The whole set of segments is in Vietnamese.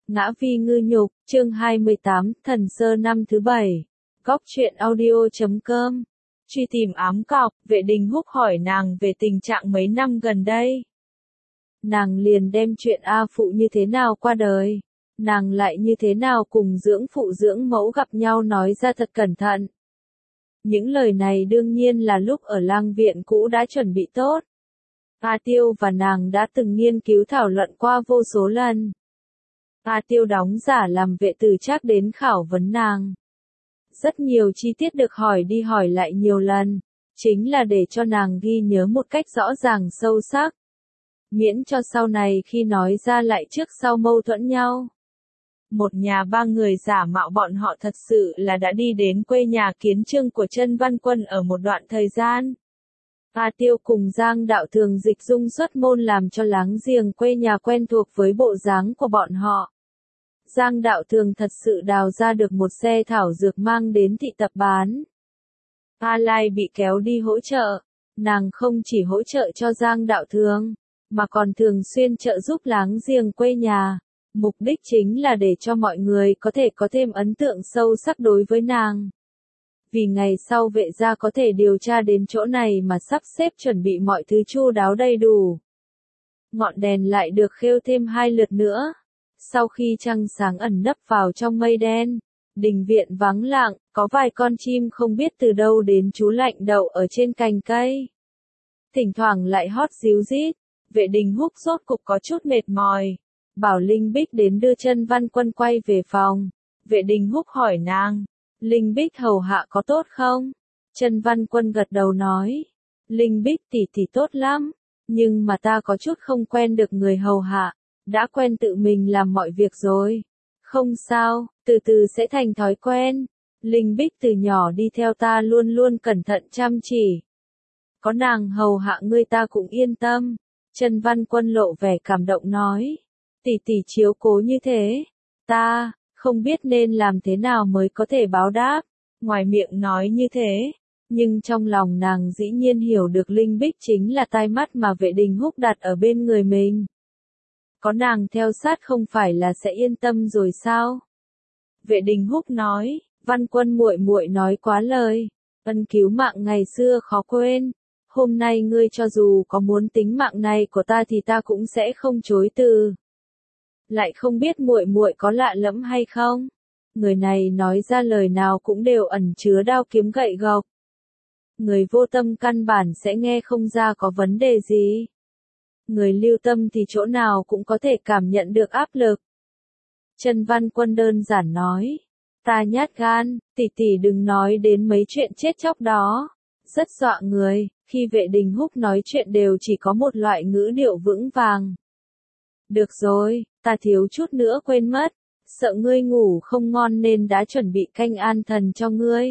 Ngã vi ngư nhục, chương 28, thần sơ năm thứ 7. Góc truyện audio.com. Truy tìm ám cọc, Vệ Đình Húc hỏi nàng về tình trạng mấy năm gần đây. Nàng liền đem chuyện A Phụ như thế nào qua đời, nàng lại như thế nào cùng dưỡng phụ dưỡng mẫu gặp nhau nói ra thật cẩn thận. Những lời này đương nhiên là lúc ở lang viện cũ đã chuẩn bị tốt. A Tiêu và nàng đã từng nghiên cứu thảo luận qua vô số lần. A Tiêu đóng giả làm vệ từ Trác đến khảo vấn nàng. Rất nhiều chi tiết được hỏi đi hỏi lại nhiều lần, chính là để cho nàng ghi nhớ một cách rõ ràng sâu sắc. Miễn cho sau này khi nói ra lại trước sau mâu thuẫn nhau. Một nhà ba người giả mạo bọn họ thật sự là đã đi đến quê nhà Kiến Trương của Chân Văn Quân ở một đoạn thời gian. A Tiêu cùng Giang Đạo Thường dịch dung xuất môn làm cho láng giềng quê nhà quen thuộc với bộ dáng của bọn họ. Giang Đạo Thường thật sự đào ra được một xe thảo dược mang đến thị tập bán. A Lai bị kéo đi hỗ trợ, nàng không chỉ hỗ trợ cho Giang Đạo Thường, mà còn thường xuyên trợ giúp láng giềng quê nhà. Mục đích chính là để cho mọi người có thể có thêm ấn tượng sâu sắc đối với nàng. Vì ngày sau vệ gia có thể điều tra đến chỗ này mà sắp xếp chuẩn bị mọi thứ chu đáo đầy đủ. Ngọn đèn lại được khêu thêm 2 lượt nữa. Sau khi trăng sáng ẩn nấp vào trong mây đen, đình viện vắng lặng, có vài con chim không biết từ đâu đến trú lạnh đậu ở trên cành cây. Thỉnh thoảng lại hót ríu rít, Vệ Đình Húc rốt cục có chút mệt mỏi. Bảo Linh Bích đến đưa Chân Văn Quân quay về phòng. Vệ Đình Húc hỏi nàng, Linh Bích hầu hạ có tốt không? Chân Văn Quân gật đầu nói, Linh Bích tỷ tỷ tốt lắm, nhưng mà ta có chút không quen được người hầu hạ, đã quen tự mình làm mọi việc rồi. Không sao, từ từ sẽ thành thói quen. Linh Bích từ nhỏ đi theo ta luôn luôn cẩn thận chăm chỉ. Có nàng hầu hạ ngươi ta cũng yên tâm. Chân Văn Quân lộ vẻ cảm động nói, tỷ tỷ chiếu cố như thế, ta không biết nên làm thế nào mới có thể báo đáp. Ngoài miệng nói như thế, nhưng trong lòng nàng dĩ nhiên hiểu được Linh Bích chính là tai mắt mà Vệ Đình Húc đặt ở bên người mình. Có nàng theo sát không phải là sẽ yên tâm rồi sao? Vệ Đình Húc nói, Văn Quân muội muội nói quá lời, ân cứu mạng ngày xưa khó quên. Hôm nay ngươi cho dù có muốn tính mạng này của ta thì ta cũng sẽ không chối từ. Lại không biết muội muội có lạ lẫm hay không? Người này nói ra lời nào cũng đều ẩn chứa đao kiếm gậy gộc. Người vô tâm căn bản sẽ nghe không ra có vấn đề gì. Người lưu tâm thì chỗ nào cũng có thể cảm nhận được áp lực. Chân Văn Quân đơn giản nói, ta nhát gan, tỷ tỷ đừng nói đến mấy chuyện chết chóc đó. Rất dọa người, khi Vệ Đình Húc nói chuyện đều chỉ có một loại ngữ điệu vững vàng. Được rồi, ta thiếu chút nữa quên mất, sợ ngươi ngủ không ngon nên đã chuẩn bị canh an thần cho ngươi.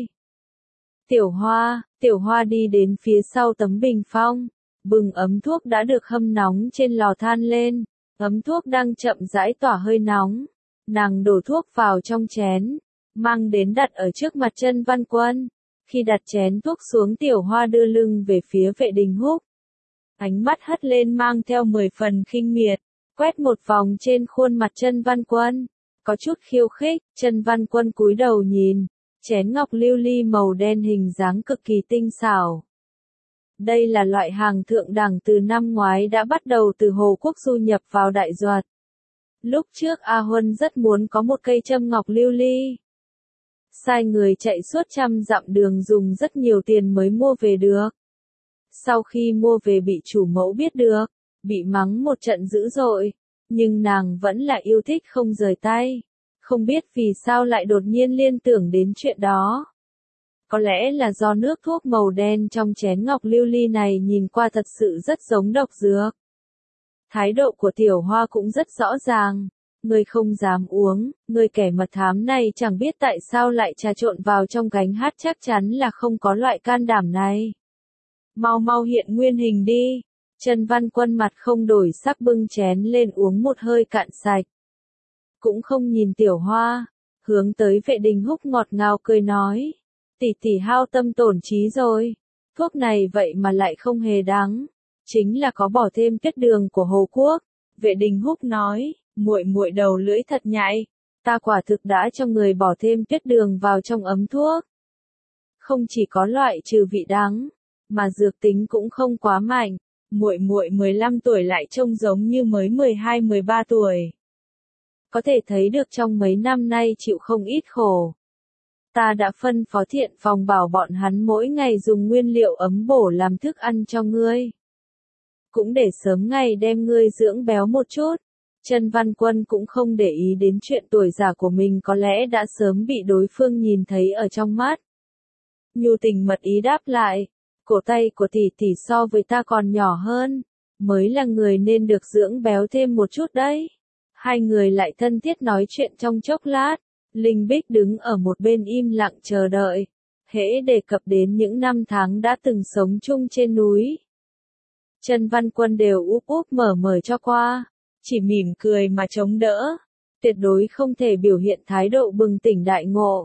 Tiểu Hoa đi đến phía sau tấm bình phong, bừng ấm thuốc đã được hâm nóng trên lò than lên, ấm thuốc đang chậm rãi tỏa hơi nóng. Nàng đổ thuốc vào trong chén, mang đến đặt ở trước mặt Chân Văn Quân. Khi đặt chén thuốc xuống Tiểu Hoa đưa lưng về phía Vệ Đình Húc. Ánh mắt hất lên mang theo 10 phần khinh miệt, quét một vòng trên khuôn mặt Chân Văn Quân. Có chút khiêu khích, Chân Văn Quân cúi đầu nhìn, chén ngọc lưu ly màu đen hình dáng cực kỳ tinh xảo. Đây là loại hàng thượng đẳng từ năm ngoái đã bắt đầu từ Hồ Quốc du nhập vào Đại Duật. Lúc trước A Huân rất muốn có một cây châm ngọc lưu ly. Sai người chạy suốt 100 dặm đường dùng rất nhiều tiền mới mua về được. Sau khi mua về bị chủ mẫu biết được, bị mắng một trận dữ dội, nhưng nàng vẫn là yêu thích không rời tay. Không biết vì sao lại đột nhiên liên tưởng đến chuyện đó. Có lẽ là do nước thuốc màu đen trong chén ngọc lưu ly này nhìn qua thật sự rất giống độc dược. Thái độ của Tiểu Hoa cũng rất rõ ràng. Ngươi không dám uống, ngươi kẻ mật thám này chẳng biết tại sao lại trà trộn vào trong gánh hát, chắc chắn là không có loại can đảm này. Mau mau hiện nguyên hình đi. Chân Văn Quân mặt không đổi sắc bưng chén lên uống một hơi cạn sạch. Cũng không nhìn Tiểu Hoa, hướng tới Vệ Đình Húc ngọt ngào cười nói, tỷ tỷ hao tâm tổn trí rồi, thuốc này vậy mà lại không hề đắng, chính là có bỏ thêm tiết đường của Hồ Quốc. Vệ Đình Húc nói, Muội muội đầu lưỡi thật nhạy, ta quả thực đã cho người bỏ thêm tuyết đường vào trong ấm thuốc. Không chỉ có loại trừ vị đắng, mà dược tính cũng không quá mạnh. Muội muội 15 tuổi lại trông giống như mới 12-13 tuổi. Có thể thấy được trong mấy năm nay chịu không ít khổ. Ta đã phân phó thiện phòng bảo bọn hắn mỗi ngày dùng nguyên liệu ấm bổ làm thức ăn cho ngươi. Cũng để sớm ngày đem ngươi dưỡng béo một chút. Trần Văn Quân cũng không để ý đến chuyện tuổi già của mình có lẽ đã sớm bị đối phương nhìn thấy ở trong mắt. Nhu tình mật ý đáp lại, cổ tay của tỷ tỷ so với ta còn nhỏ hơn, mới là người nên được dưỡng béo thêm một chút đấy. Hai người lại thân thiết nói chuyện trong chốc lát, Linh Bích đứng ở một bên im lặng chờ đợi, hễ đề cập đến những năm tháng đã từng sống chung trên núi. Trần Văn Quân đều úp úp mở mở cho qua, chỉ mỉm cười mà chống đỡ, tuyệt đối không thể biểu hiện thái độ bừng tỉnh đại ngộ.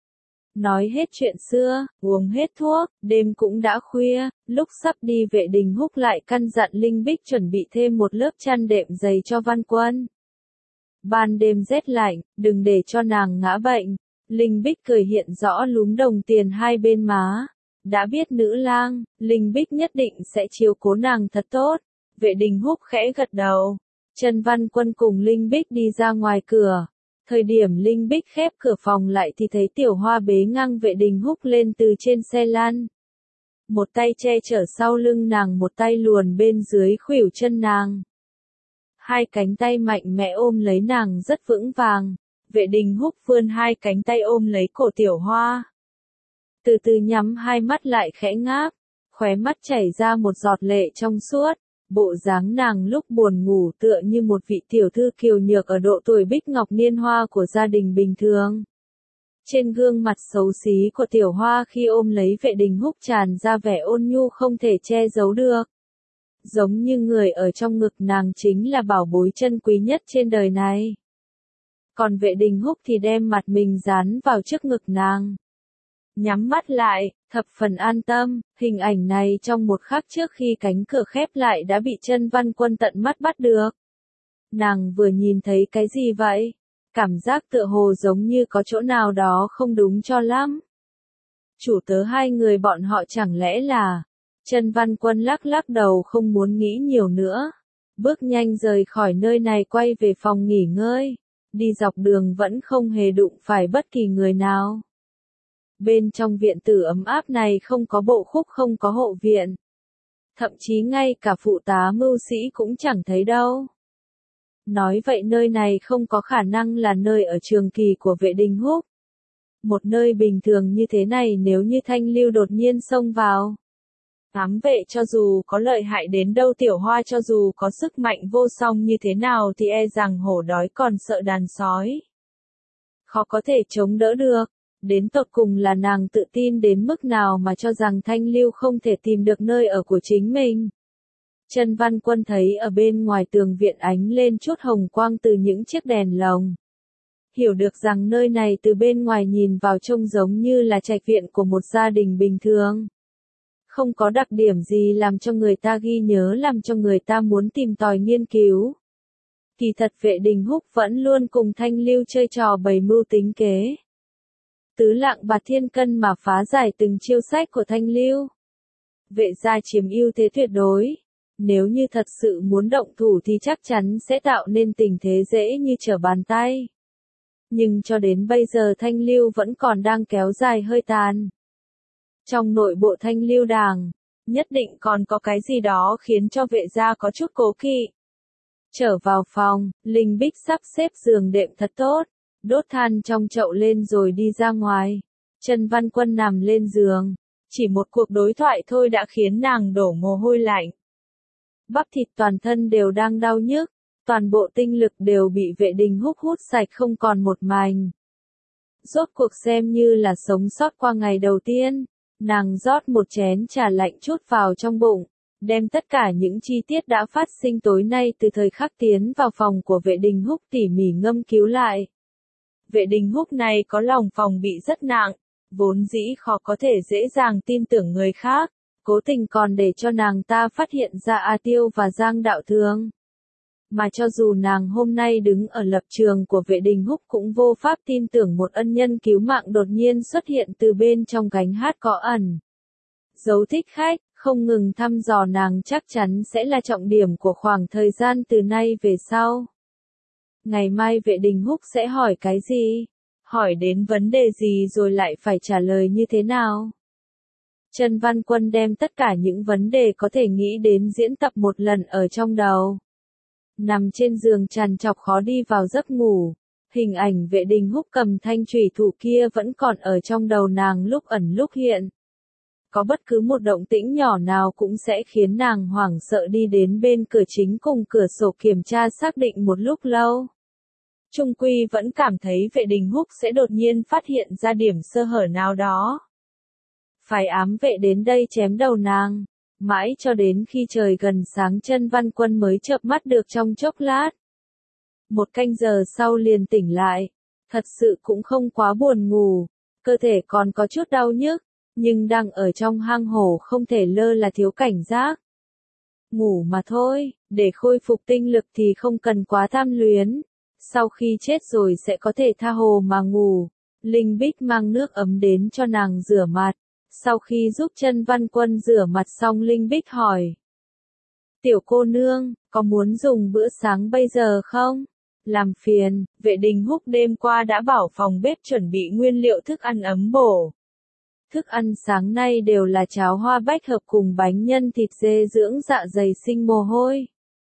Nói hết chuyện xưa, uống hết thuốc, đêm cũng đã khuya, lúc sắp đi Vệ Đình Húc lại căn dặn Linh Bích chuẩn bị thêm một lớp chăn đệm dày cho Văn Quân. Ban đêm rét lạnh, đừng để cho nàng ngã bệnh. Linh Bích cười hiện rõ lúm đồng tiền hai bên má. Đã biết nữ lang, Linh Bích nhất định sẽ chiếu cố nàng thật tốt. Vệ Đình Húc khẽ gật đầu. Trần Văn Quân cùng Linh Bích đi ra ngoài cửa. Thời điểm Linh Bích khép cửa phòng lại thì thấy Tiểu Hoa bế ngang Vệ Đình Húc lên từ trên xe lăn. Một tay che chở sau lưng nàng, một tay luồn bên dưới khuỷu chân nàng. Hai cánh tay mạnh mẽ ôm lấy nàng rất vững vàng. Vệ Đình Húc vươn hai cánh tay ôm lấy cổ Tiểu Hoa. Từ từ nhắm hai mắt lại khẽ ngáp, khóe mắt chảy ra một giọt lệ trong suốt. Bộ dáng nàng lúc buồn ngủ tựa như một vị tiểu thư kiều nhược ở độ tuổi bích ngọc niên hoa của gia đình bình thường. Trên gương mặt xấu xí của Tiểu Hoa khi ôm lấy Vệ Đình Húc tràn ra vẻ ôn nhu không thể che giấu được. Giống như người ở trong ngực nàng chính là bảo bối chân quý nhất trên đời này. Còn Vệ Đình Húc thì đem mặt mình dán vào trước ngực nàng. Nhắm mắt lại, thập phần an tâm, hình ảnh này trong một khắc trước khi cánh cửa khép lại đã bị Trần Văn Quân tận mắt bắt được. Nàng vừa nhìn thấy cái gì vậy? Cảm giác tựa hồ giống như có chỗ nào đó không đúng cho lắm. Chủ tớ hai người bọn họ chẳng lẽ là... Trần Văn Quân lắc lắc đầu không muốn nghĩ nhiều nữa. Bước nhanh rời khỏi nơi này quay về phòng nghỉ ngơi. Đi dọc đường vẫn không hề đụng phải bất kỳ người nào. Bên trong viện tử ấm áp này không có bộ khúc, không có hộ viện. Thậm chí ngay cả phụ tá mưu sĩ cũng chẳng thấy đâu. Nói vậy nơi này không có khả năng là nơi ở trường kỳ của Vệ Đình Húc. Một nơi bình thường như thế này nếu như Thanh Lưu đột nhiên xông vào. Ám vệ cho dù có lợi hại đến đâu, Tiểu Hoa cho dù có sức mạnh vô song như thế nào thì e rằng hổ đói còn sợ đàn sói. Khó có thể chống đỡ được. Đến tột cùng là nàng tự tin đến mức nào mà cho rằng Thanh Lưu không thể tìm được nơi ở của chính mình. Trần Văn Quân thấy ở bên ngoài tường viện ánh lên chút hồng quang từ những chiếc đèn lồng. Hiểu được rằng nơi này từ bên ngoài nhìn vào trông giống như là trạch viện của một gia đình bình thường. Không có đặc điểm gì làm cho người ta ghi nhớ, làm cho người ta muốn tìm tòi nghiên cứu. Kỳ thật Vệ Đình Húc vẫn luôn cùng Thanh Lưu chơi trò bày mưu tính kế. Tứ lạng bạt thiên cân mà phá giải từng chiêu sách của Thanh Lưu. Vệ gia chiếm ưu thế tuyệt đối. Nếu như thật sự muốn động thủ thì chắc chắn sẽ tạo nên tình thế dễ như trở bàn tay. Nhưng cho đến bây giờ Thanh Lưu vẫn còn đang kéo dài hơi tàn. Trong nội bộ Thanh Lưu đảng, nhất định còn có cái gì đó khiến cho vệ gia có chút cố kỵ. Trở vào phòng, Linh Bích sắp xếp giường đệm thật tốt, đốt than trong chậu lên rồi đi ra ngoài. Trần Văn Quân nằm lên giường, chỉ một cuộc đối thoại thôi đã khiến nàng đổ mồ hôi lạnh. Bắp thịt toàn thân đều đang đau nhức, toàn bộ tinh lực đều bị Vệ Đình Húc hút sạch không còn một mảnh. Rốt cuộc xem như là sống sót qua ngày đầu tiên, nàng rót một chén trà lạnh chút vào trong bụng, đem tất cả những chi tiết đã phát sinh tối nay từ thời khắc tiến vào phòng của Vệ Đình Húc tỉ mỉ ngâm cứu lại. Vệ Đình Húc này có lòng phòng bị rất nặng, vốn dĩ khó có thể dễ dàng tin tưởng người khác, cố tình còn để cho nàng ta phát hiện ra A Tiêu và Giang Đạo Thường. Mà cho dù nàng hôm nay đứng ở lập trường của Vệ Đình Húc cũng vô pháp tin tưởng một ân nhân cứu mạng đột nhiên xuất hiện từ bên trong gánh hát có ẩn dấu thích khách, không ngừng thăm dò nàng chắc chắn sẽ là trọng điểm của khoảng thời gian từ nay về sau. Ngày mai Vệ Đình Húc sẽ hỏi cái gì? Hỏi đến vấn đề gì rồi lại phải trả lời như thế nào? Trần Văn Quân đem tất cả những vấn đề có thể nghĩ đến diễn tập một lần ở trong đầu. Nằm trên giường trằn trọc khó đi vào giấc ngủ, hình ảnh Vệ Đình Húc cầm thanh chủy thủ kia vẫn còn ở trong đầu nàng lúc ẩn lúc hiện. Có bất cứ một động tĩnh nhỏ nào cũng sẽ khiến nàng hoảng sợ đi đến bên cửa chính cùng cửa sổ kiểm tra xác định một lúc lâu. Trung quy vẫn cảm thấy Vệ Đình Húc sẽ đột nhiên phát hiện ra điểm sơ hở nào đó. Phải ám vệ đến đây chém đầu nàng. Mãi cho đến khi trời gần sáng Trân Văn Quân mới chợp mắt được trong chốc lát. Một canh giờ sau liền tỉnh lại. Thật sự cũng không quá buồn ngủ. Cơ thể còn có chút đau nhức. Nhưng đang ở trong hang hổ không thể lơ là thiếu cảnh giác. Ngủ mà thôi, để khôi phục tinh lực thì không cần quá tham luyến. Sau khi chết rồi sẽ có thể tha hồ mà ngủ. Linh Bích mang nước ấm đến cho nàng rửa mặt. Sau khi giúp Trân Văn Quân rửa mặt xong Linh Bích hỏi. Tiểu cô nương, có muốn dùng bữa sáng bây giờ không? Làm phiền, Vệ Đình Húc đêm qua đã bảo phòng bếp chuẩn bị nguyên liệu thức ăn ấm bổ. Thức ăn sáng nay đều là cháo hoa bách hợp cùng bánh nhân thịt dê dưỡng dạ dày sinh mồ hôi.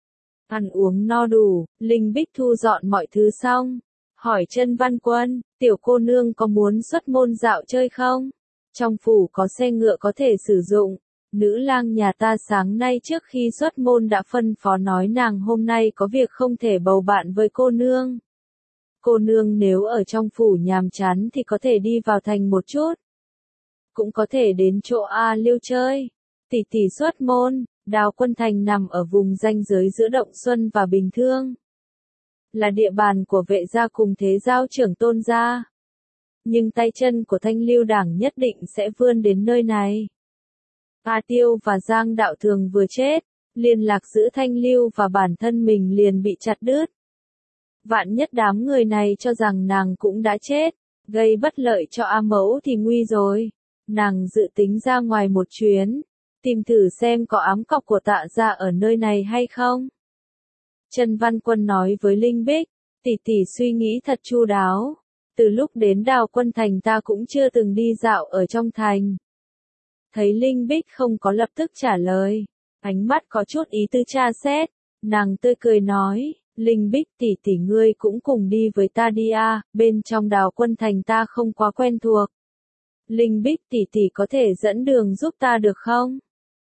Ăn uống no đủ, Linh Bích thu dọn mọi thứ xong. Hỏi Trân Văn Quân, tiểu cô nương có muốn xuất môn dạo chơi không? Trong phủ có xe ngựa có thể sử dụng. Nữ lang nhà ta sáng nay trước khi xuất môn đã phân phó nói nàng hôm nay có việc không thể bầu bạn với cô nương. Cô nương nếu ở trong phủ nhàm chán thì có thể đi vào thành một chút. Cũng có thể đến chỗ A Liêu chơi. Tỷ tỷ xuất môn, Đào Quân Thành nằm ở vùng ranh giới giữa Động Xuân và Bình Thương. Là địa bàn của Vệ gia cùng Thế Giao trưởng Tôn gia. Nhưng tay chân của Thanh Lưu Đảng nhất định sẽ vươn đến nơi này. A Tiêu và Giang Đạo Thường vừa chết, liên lạc giữa Thanh Lưu và bản thân mình liền bị chặt đứt. Vạn nhất đám người này cho rằng nàng cũng đã chết, gây bất lợi cho A Mẫu thì nguy rồi. Nàng dự tính ra ngoài một chuyến, tìm thử xem có ám cọc của Tạ gia ở nơi này hay không. Trân Văn Quân nói với Linh Bích, tỷ tỷ suy nghĩ thật chu đáo. Từ lúc đến Đào Quân Thành ta cũng chưa từng đi dạo ở trong thành. Thấy Linh Bích không có lập tức trả lời, ánh mắt có chút ý tư tra xét, nàng tươi cười nói, Linh Bích tỷ tỷ ngươi cũng cùng đi với ta đi à, bên trong Đào Quân Thành ta không quá quen thuộc. Linh Bích tỷ tỷ có thể dẫn đường giúp ta được không?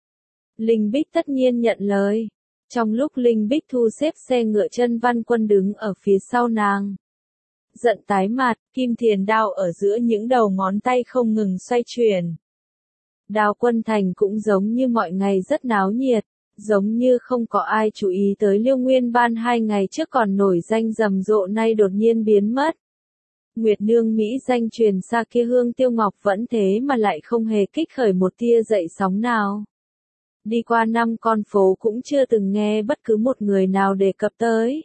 Linh Bích tất nhiên nhận lời. Trong lúc Linh Bích thu xếp xe ngựa Trân Văn Quân đứng ở phía sau nàng. Giận tái mặt, kim thiền đao ở giữa những đầu ngón tay không ngừng xoay chuyển. Đào Quân Thành cũng giống như mọi ngày rất náo nhiệt, giống như không có ai chú ý tới Liêu Nguyên Ban 2 ngày trước còn nổi danh rầm rộ nay đột nhiên biến mất. Nguyệt Nương Mỹ danh truyền xa kia Hương Tiêu Ngọc vẫn thế mà lại không hề kích khởi một tia dậy sóng nào. Đi qua 5 con phố cũng chưa từng nghe bất cứ một người nào đề cập tới.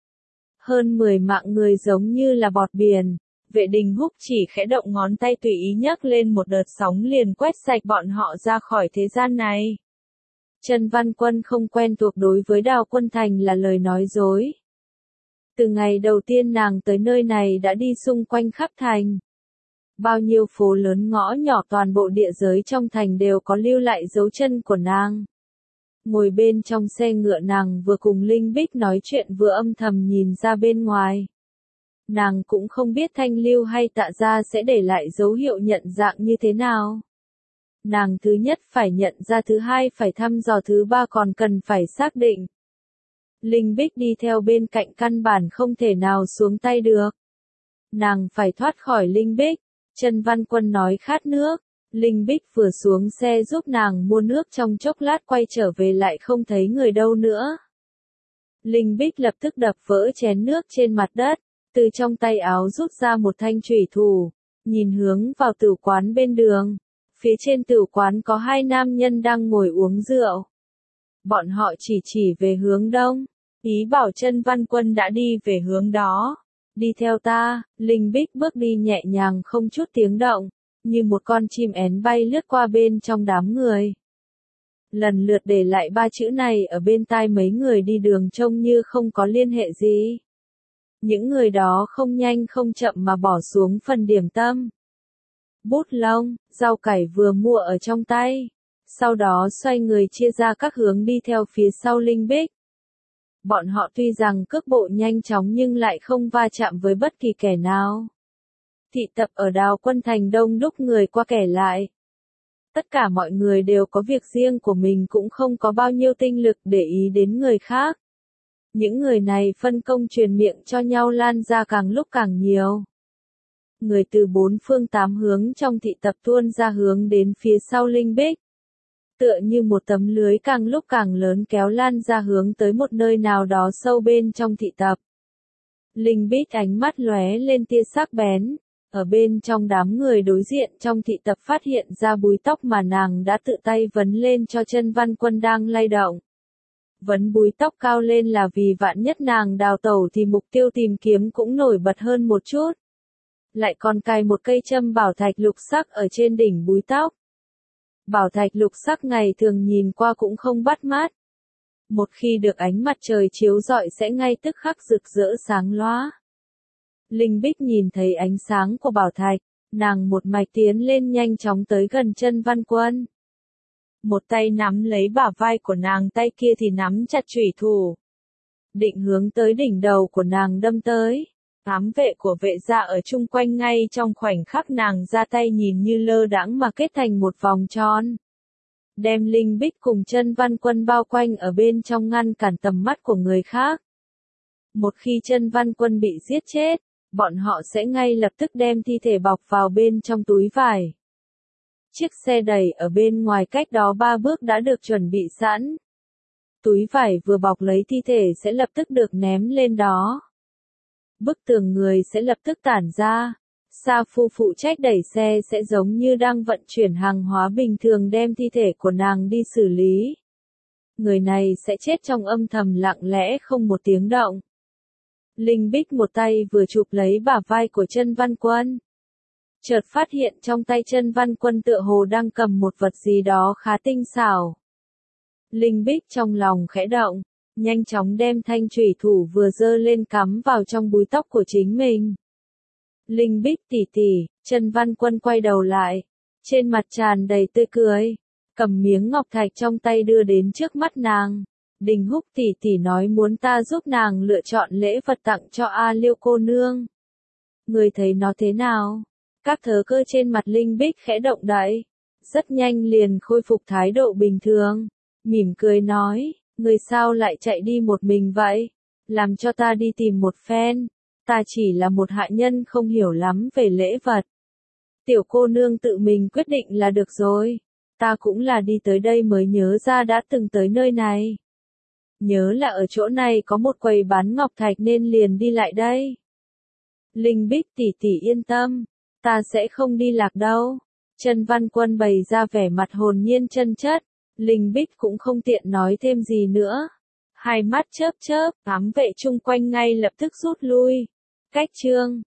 Hơn 10 mạng người giống như là bọt biển, Vệ Đình Húc chỉ khẽ động ngón tay tùy ý nhấc lên một đợt sóng liền quét sạch bọn họ ra khỏi thế gian này. Trân Văn Quân không quen thuộc đối với Đào Quân Thành là lời nói dối. Từ ngày đầu tiên nàng tới nơi này đã đi xung quanh khắp thành. Bao nhiêu phố lớn ngõ nhỏ toàn bộ địa giới trong thành đều có lưu lại dấu chân của nàng. Ngồi bên trong xe ngựa nàng vừa cùng Linh Bích nói chuyện vừa âm thầm nhìn ra bên ngoài. Nàng cũng không biết Thanh Lưu hay Tạ gia sẽ để lại dấu hiệu nhận dạng như thế nào. Nàng thứ nhất phải nhận ra, thứ hai phải thăm dò, thứ ba còn cần phải xác định. Linh Bích đi theo bên cạnh căn bản không thể nào xuống tay được. Nàng phải thoát khỏi Linh Bích. Trân Văn Quân nói khát nước. Linh Bích vừa xuống xe giúp nàng mua nước, trong chốc lát quay trở về lại không thấy người đâu nữa. Linh Bích lập tức đập vỡ chén nước trên mặt đất, từ trong tay áo rút ra một thanh chủy thủ, nhìn hướng vào tửu quán bên đường. Phía trên tửu quán có 2 nam nhân đang ngồi uống rượu. Bọn họ chỉ về hướng đông. Ý bảo Chân Văn Quân đã đi về hướng đó. Đi theo ta, Linh Bích bước đi nhẹ nhàng không chút tiếng động, như một con chim én bay lướt qua bên trong đám người. Lần lượt để lại ba chữ này ở bên tai mấy người đi đường trông như không có liên hệ gì. Những người đó không nhanh không chậm mà bỏ xuống phần điểm tâm. Bút lông, rau cải vừa mua ở trong tay. Sau đó xoay người chia ra các hướng đi theo phía sau Linh Bích. Bọn họ tuy rằng cước bộ nhanh chóng nhưng lại không va chạm với bất kỳ kẻ nào. Thị tập ở Đào Quân Thành đông đúc người qua kẻ lại. Tất cả mọi người đều có việc riêng của mình cũng không có bao nhiêu tinh lực để ý đến người khác. Những người này phân công truyền miệng cho nhau lan ra càng lúc càng nhiều. Người từ bốn phương tám hướng trong thị tập tuôn ra hướng đến phía sau Linh Bích. Tựa như một tấm lưới càng lúc càng lớn kéo lan ra hướng tới một nơi nào đó sâu bên trong thị tập. Linh Bích ánh mắt lóe lên tia sắc bén. Ở bên trong đám người đối diện trong thị tập phát hiện ra búi tóc mà nàng đã tự tay vấn lên cho Chân Văn Quân đang lay động. Vấn búi tóc cao lên là vì vạn nhất nàng đào tẩu thì mục tiêu tìm kiếm cũng nổi bật hơn một chút. Lại còn cài một cây châm bảo thạch lục sắc ở trên đỉnh búi tóc. Bảo thạch lục sắc ngày thường nhìn qua cũng không bắt mắt. Một khi được ánh mặt trời chiếu rọi sẽ ngay tức khắc rực rỡ sáng lóa. Linh Bích nhìn thấy ánh sáng của bảo thạch, nàng một mạch tiến lên nhanh chóng tới gần Chân Văn Quân. Một tay nắm lấy bả vai của nàng, tay kia thì nắm chặt chủy thủ. Định hướng tới đỉnh đầu của nàng đâm tới. Ám vệ của vệ gia ở chung quanh ngay trong khoảnh khắc nàng ra tay nhìn như lơ đãng mà kết thành một vòng tròn. Đem Linh Bích cùng Chân Văn Quân bao quanh ở bên trong ngăn cản tầm mắt của người khác. Một khi Chân Văn Quân bị giết chết, bọn họ sẽ ngay lập tức đem thi thể bọc vào bên trong túi vải. Chiếc xe đẩy ở bên ngoài cách đó 3 bước đã được chuẩn bị sẵn. Túi vải vừa bọc lấy thi thể sẽ lập tức được ném lên đó. Bức tường người sẽ lập tức tản ra. Sa Phu phụ trách đẩy xe sẽ giống như đang vận chuyển hàng hóa bình thường đem thi thể của nàng đi xử lý. Người này sẽ chết trong âm thầm lặng lẽ không một tiếng động. Linh Bích một tay vừa chụp lấy bả vai của Chân Văn Quân. Chợt phát hiện trong tay Chân Văn Quân tựa hồ đang cầm một vật gì đó khá tinh xảo. Linh Bích trong lòng khẽ động, nhanh chóng đem thanh chủy thủ vừa giơ lên cắm vào trong búi tóc của chính mình. Linh Bích tỷ tỷ, Chân Văn Quân quay đầu lại, trên mặt tràn đầy tươi cười, cầm miếng ngọc thạch trong tay đưa đến trước mắt nàng. Đình Húc tỷ tỷ nói muốn ta giúp nàng lựa chọn lễ vật tặng cho A Liêu cô nương. Người thấy nó thế nào? Các thớ cơ trên mặt Linh Bích khẽ động đậy, rất nhanh liền khôi phục thái độ bình thường, mỉm cười nói, người sao lại chạy đi một mình vậy? Làm cho ta đi tìm một phen, ta chỉ là một hạ nhân không hiểu lắm về lễ vật. Tiểu cô nương tự mình quyết định là được rồi, ta cũng là đi tới đây mới nhớ ra đã từng tới nơi này. Nhớ là ở chỗ này có một quầy bán ngọc thạch nên liền đi lại đây. Linh Bích tỷ tỷ yên tâm, ta sẽ không đi lạc đâu. Chân Văn Quân bày ra vẻ mặt hồn nhiên chân chất, Linh Bích cũng không tiện nói thêm gì nữa. Hai mắt chớp chớp, ám vệ chung quanh ngay lập tức rút lui. Cách chương